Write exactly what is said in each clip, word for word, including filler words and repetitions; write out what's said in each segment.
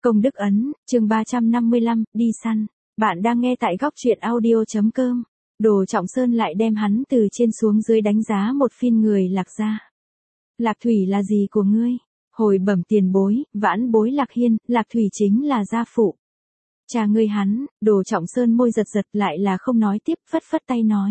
Công đức ấn, chương ba trăm năm mươi lăm, đi săn. Bạn đang nghe tại góc truyện audio.com. Đồ Trọng Sơn lại đem hắn từ trên xuống dưới đánh giá một phiên người Lạc gia. Lạc Thủy là gì của ngươi? Hồi bẩm tiền bối, vãn bối Lạc Hiên, Lạc Thủy chính là gia phụ. Cha ngươi hắn, Đồ Trọng Sơn môi giật giật lại là không nói tiếp, phất phất tay nói.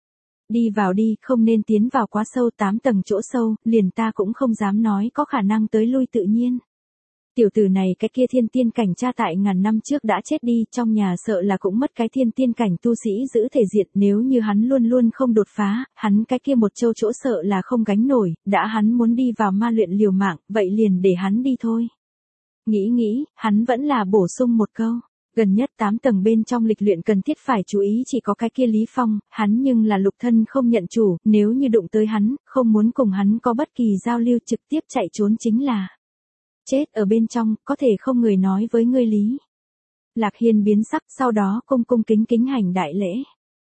Đi vào đi, không nên tiến vào quá sâu, tám tầng chỗ sâu, liền ta cũng không dám nói có khả năng tới lui tự nhiên. Tiểu tử này cái kia thiên tiên cảnh cha tại ngàn năm trước đã chết đi, trong nhà sợ là cũng mất cái thiên tiên cảnh tu sĩ giữ thể diện, nếu như hắn luôn luôn không đột phá, hắn cái kia một châu chỗ sợ là không gánh nổi, đã hắn muốn đi vào ma luyện liều mạng, vậy liền để hắn đi thôi. Nghĩ nghĩ, hắn vẫn là bổ sung một câu. Gần nhất tám tầng bên trong lịch luyện cần thiết phải chú ý chỉ có cái kia Lý Phong, hắn nhưng là lục thân không nhận chủ, nếu như đụng tới hắn, không muốn cùng hắn có bất kỳ giao lưu trực tiếp chạy trốn chính là chết ở bên trong, có thể không người nói với ngươi lý. Lạc Hiên biến sắc, sau đó cung cung kính kính hành đại lễ.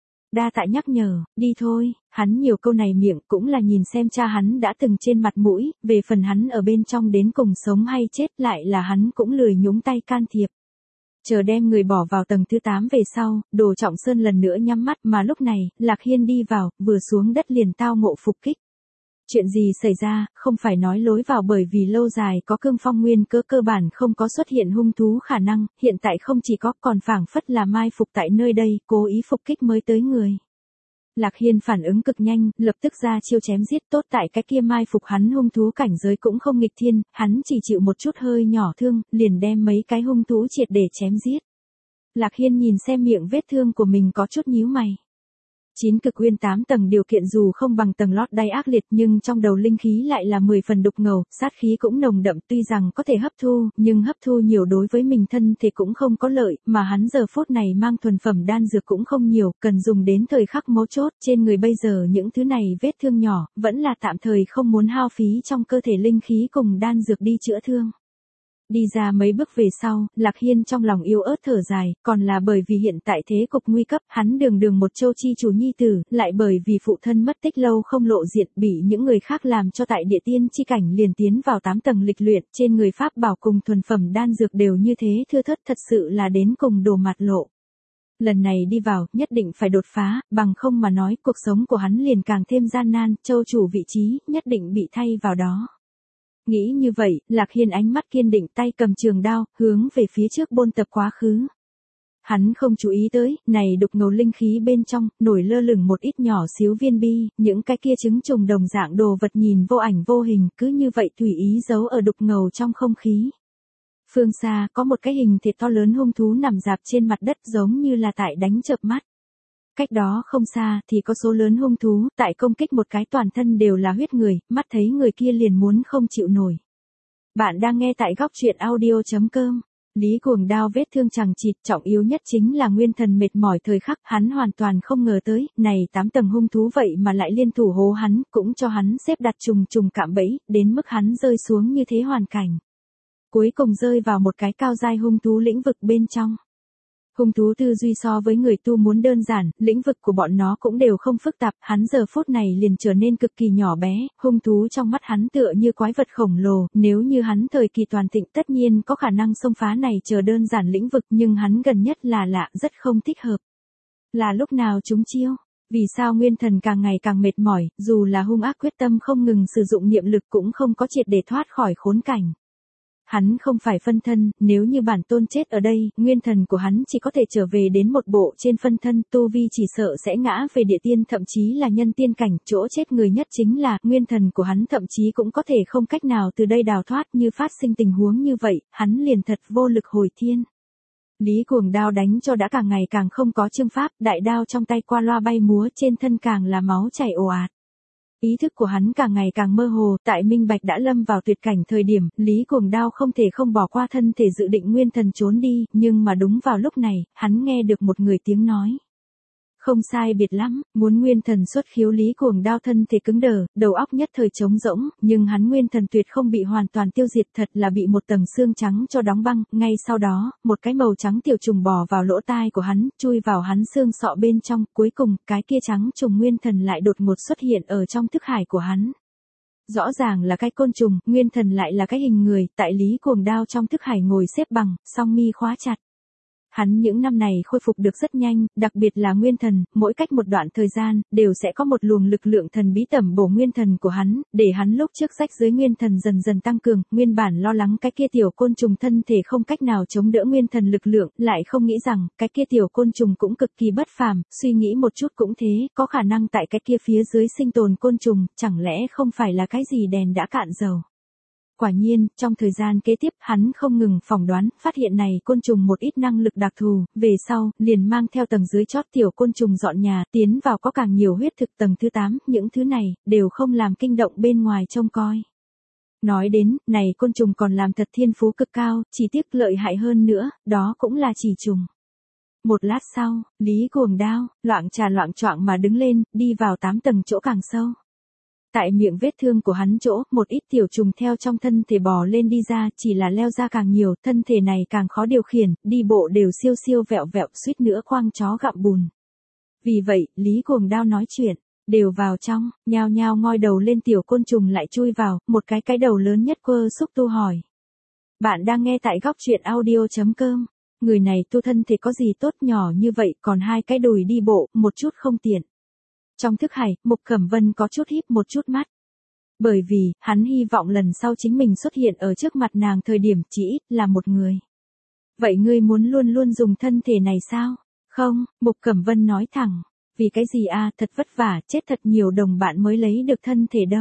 Đa tạ nhắc nhở, đi thôi, hắn nhiều câu này miệng cũng là nhìn xem cha hắn đã từng trên mặt mũi, về phần hắn ở bên trong đến cùng sống hay chết lại là hắn cũng lười nhúng tay can thiệp. Chờ đem người bỏ vào tầng thứ tám về sau, Đồ Trọng Sơn lần nữa nhắm mắt mà lúc này, Lạc Hiên đi vào, vừa xuống đất liền tao ngộ phục kích. Chuyện gì xảy ra, không phải nói lối vào bởi vì lâu dài có cương phong nguyên cơ cơ bản không có xuất hiện hung thú khả năng, hiện tại không chỉ có còn phảng phất là mai phục tại nơi đây, cố ý phục kích mới tới người. Lạc Hiên phản ứng cực nhanh, lập tức ra chiêu chém giết tốt tại cái kia mai phục hắn hung thú cảnh giới cũng không nghịch thiên, hắn chỉ chịu một chút hơi nhỏ thương, liền đem mấy cái hung thú triệt để chém giết. Lạc Hiên nhìn xem miệng vết thương của mình có chút nhíu mày. Chín cực nguyên tám tầng điều kiện dù không bằng tầng lót đay ác liệt nhưng trong đầu linh khí lại là mười phần đục ngầu, sát khí cũng nồng đậm tuy rằng có thể hấp thu, nhưng hấp thu nhiều đối với mình thân thì cũng không có lợi, mà hắn giờ phút này mang thuần phẩm đan dược cũng không nhiều, cần dùng đến thời khắc mấu chốt, trên người bây giờ những thứ này vết thương nhỏ, vẫn là tạm thời không muốn hao phí trong cơ thể linh khí cùng đan dược đi chữa thương. Đi ra mấy bước về sau, Lạc Hiên trong lòng yếu ớt thở dài, còn là bởi vì hiện tại thế cục nguy cấp, hắn đường đường một châu chi chủ nhi tử, lại bởi vì phụ thân mất tích lâu không lộ diện, bị những người khác làm cho tại địa tiên chi cảnh liền tiến vào tám tầng lịch luyện, trên người pháp bảo cùng thuần phẩm đan dược đều như thế thưa thớt, thật sự là đến cùng đồ mặt lộ. Lần này đi vào, nhất định phải đột phá, bằng không mà nói, cuộc sống của hắn liền càng thêm gian nan, châu chủ vị trí, nhất định bị thay vào đó. Nghĩ như vậy, Lạc Hiên ánh mắt kiên định tay cầm trường đao, hướng về phía trước bôn tập quá khứ. Hắn không chú ý tới, này đục ngầu linh khí bên trong, nổi lơ lửng một ít nhỏ xíu viên bi, những cái kia trứng trùng đồng dạng đồ vật nhìn vô ảnh vô hình, cứ như vậy tùy ý giấu ở đục ngầu trong không khí. Phương xa, có một cái hình thịt to lớn hung thú nằm dạp trên mặt đất giống như là tại đánh chợp mắt. Cách đó không xa thì có số lớn hung thú, tại công kích một cái toàn thân đều là huyết người, mắt thấy người kia liền muốn không chịu nổi. Bạn đang nghe tại góc truyện audio.com. Lý Cuồng đao vết thương chằng chịt, trọng yếu nhất chính là nguyên thần mệt mỏi thời khắc, hắn hoàn toàn không ngờ tới, này tám tầng hung thú vậy mà lại liên thủ hố hắn, cũng cho hắn xếp đặt trùng trùng cạm bẫy, đến mức hắn rơi xuống như thế hoàn cảnh. Cuối cùng rơi vào một cái cao giai hung thú lĩnh vực bên trong. Hung thú tư duy so với người tu muốn đơn giản, lĩnh vực của bọn nó cũng đều không phức tạp, hắn giờ phút này liền trở nên cực kỳ nhỏ bé, hung thú trong mắt hắn tựa như quái vật khổng lồ, nếu như hắn thời kỳ toàn thịnh tất nhiên có khả năng xông phá này chờ đơn giản lĩnh vực nhưng hắn gần nhất là lạ, rất không thích hợp. Là lúc nào chúng chiêu? Vì sao nguyên thần càng ngày càng mệt mỏi, dù là hung ác quyết tâm không ngừng sử dụng niệm lực cũng không có triệt để thoát khỏi khốn cảnh. Hắn không phải phân thân, nếu như bản tôn chết ở đây, nguyên thần của hắn chỉ có thể trở về đến một bộ trên phân thân, tu vi chỉ sợ sẽ ngã về địa tiên thậm chí là nhân tiên cảnh, chỗ chết người nhất chính là, nguyên thần của hắn thậm chí cũng có thể không cách nào từ đây đào thoát, như phát sinh tình huống như vậy, hắn liền thật vô lực hồi thiên. Lý Cuồng đao đánh cho đã càng ngày càng không có chương pháp, đại đao trong tay qua loa bay múa, trên thân càng là máu chảy ồ ạt. Ý thức của hắn càng ngày càng mơ hồ, tại minh bạch đã lâm vào tuyệt cảnh thời điểm, Lý Cuồng đao không thể không bỏ qua thân thể dự định nguyên thần trốn đi, nhưng mà đúng vào lúc này, hắn nghe được một người tiếng nói. Không sai biệt lắm, muốn nguyên thần xuất khiếu Lý Cuồng đao thân thể cứng đờ, đầu óc nhất thời trống rỗng, nhưng hắn nguyên thần tuyệt không bị hoàn toàn tiêu diệt, thật là bị một tầng xương trắng cho đóng băng, ngay sau đó, một cái màu trắng tiểu trùng bò vào lỗ tai của hắn, chui vào hắn xương sọ bên trong, cuối cùng, cái kia trắng trùng nguyên thần lại đột ngột xuất hiện ở trong thức hải của hắn. Rõ ràng là cái côn trùng, nguyên thần lại là cái hình người, tại Lý Cuồng Đao trong thức hải ngồi xếp bằng, song mi khóa chặt. Hắn những năm này khôi phục được rất nhanh, đặc biệt là nguyên thần, mỗi cách một đoạn thời gian, đều sẽ có một luồng lực lượng thần bí tẩm bổ nguyên thần của hắn, để hắn lúc trước rách dưới nguyên thần dần dần tăng cường, nguyên bản lo lắng cái kia tiểu côn trùng thân thể không cách nào chống đỡ nguyên thần lực lượng, lại không nghĩ rằng, cái kia tiểu côn trùng cũng cực kỳ bất phàm, suy nghĩ một chút cũng thế, có khả năng tại cái kia phía dưới sinh tồn côn trùng, chẳng lẽ không phải là cái gì đèn đã cạn dầu. Quả nhiên, trong thời gian kế tiếp, hắn không ngừng phỏng đoán, phát hiện này côn trùng một ít năng lực đặc thù, về sau, liền mang theo tầng dưới chót tiểu côn trùng dọn nhà, tiến vào có càng nhiều huyết thực tầng thứ tám, những thứ này, đều không làm kinh động bên ngoài trông coi. Nói đến, này côn trùng còn làm thật thiên phú cực cao, chỉ tiếc lợi hại hơn nữa, đó cũng là chỉ trùng. Một lát sau, Lý Cuồng Đao, loạng trà loạng choạng mà đứng lên, đi vào tám tầng chỗ càng sâu. Tại miệng vết thương của hắn chỗ, một ít tiểu trùng theo trong thân thể bò lên đi ra, chỉ là leo ra càng nhiều, thân thể này càng khó điều khiển, đi bộ đều siêu siêu vẹo vẹo, suýt nữa khoang chó gặm bùn. Vì vậy, Lý Cuồng Đao nói chuyện, đều vào trong, nhao nhao ngoi đầu lên tiểu côn trùng lại chui vào, một cái cái đầu lớn nhất quơ xúc tu hỏi. Bạn đang nghe tại góc truyện audio chấm com, người này tu thân thể có gì tốt nhỏ như vậy, còn hai cái đùi đi bộ, một chút không tiện. Trong thức hải, Mục Cẩm Vân có chút híp một chút mắt. Bởi vì, hắn hy vọng lần sau chính mình xuất hiện ở trước mặt nàng thời điểm chỉ ít là một người. Vậy ngươi muốn luôn luôn dùng thân thể này sao? Không, Mục Cẩm Vân nói thẳng. Vì cái gì a, thật vất vả, chết thật nhiều đồng bạn mới lấy được thân thể đâu.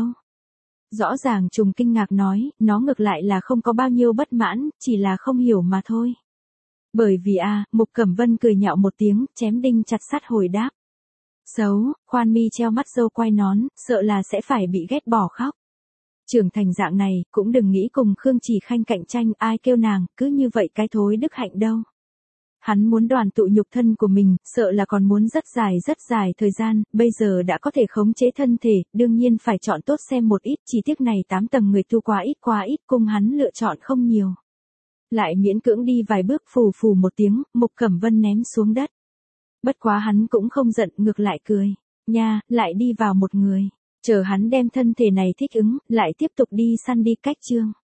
Rõ ràng trùng kinh ngạc nói, nó ngược lại là không có bao nhiêu bất mãn, chỉ là không hiểu mà thôi. Bởi vì a, Mục Cẩm Vân cười nhạo một tiếng, chém đinh chặt sắt hồi đáp. Xấu, khoan mi treo mắt dâu quai nón, sợ là sẽ phải bị ghét bỏ khóc. Trưởng thành dạng này, cũng đừng nghĩ cùng Khương Chỉ Khanh cạnh tranh, ai kêu nàng, cứ như vậy cái thối đức hạnh đâu. Hắn muốn đoàn tụ nhục thân của mình, sợ là còn muốn rất dài rất dài thời gian, bây giờ đã có thể khống chế thân thể, đương nhiên phải chọn tốt xem một ít, chỉ tiếc này tám tầng người tu quá ít quá ít, cung hắn lựa chọn không nhiều. Lại miễn cưỡng đi vài bước phù phù một tiếng, Mục Cẩm Vân ném xuống đất. Bất quá hắn cũng không giận, ngược lại cười. Nha, lại đi vào một người. Chờ hắn đem thân thể này thích ứng, lại tiếp tục đi săn đi cách chương.